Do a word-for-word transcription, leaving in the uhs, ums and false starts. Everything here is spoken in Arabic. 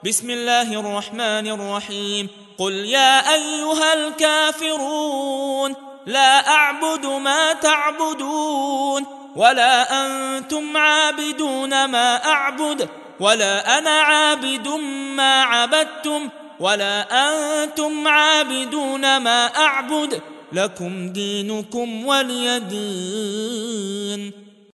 بسم الله الرحمن الرحيم قل يا أيها الكافرون لا أعبد ما تعبدون ولا أنتم عابدون ما أعبد ولا أنا عابد ما عبدتم ولا أنتم عابدون ما أعبد لكم دينكم ولي دين.